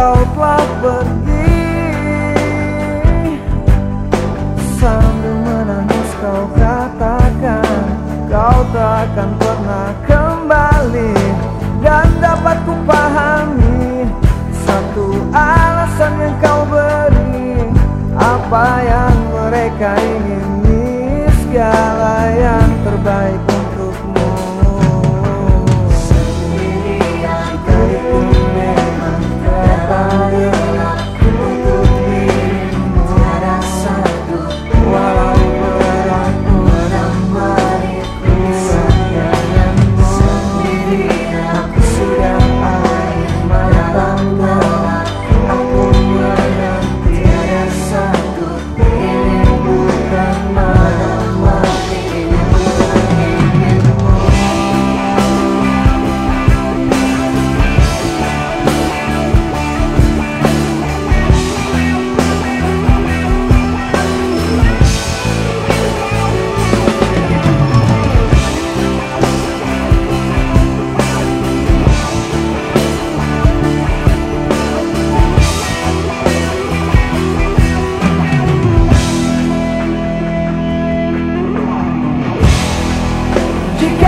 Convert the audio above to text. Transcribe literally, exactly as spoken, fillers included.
kau telah pergi. Sambil menangis kau katakan kau tak akan pernah kembali. Dan dapat ku pahami satu alasan yang kau beri. Apa yang mereka ingini, segala yang terbaik untukmu. Sekalipun memang terlalu aku untuk dirimu, tiada satu Walau berat menambahku sayanganmu. Sendiri aku sudah air mata aku, aku menanti tiada satu ini bukan menambah dirimu. Jika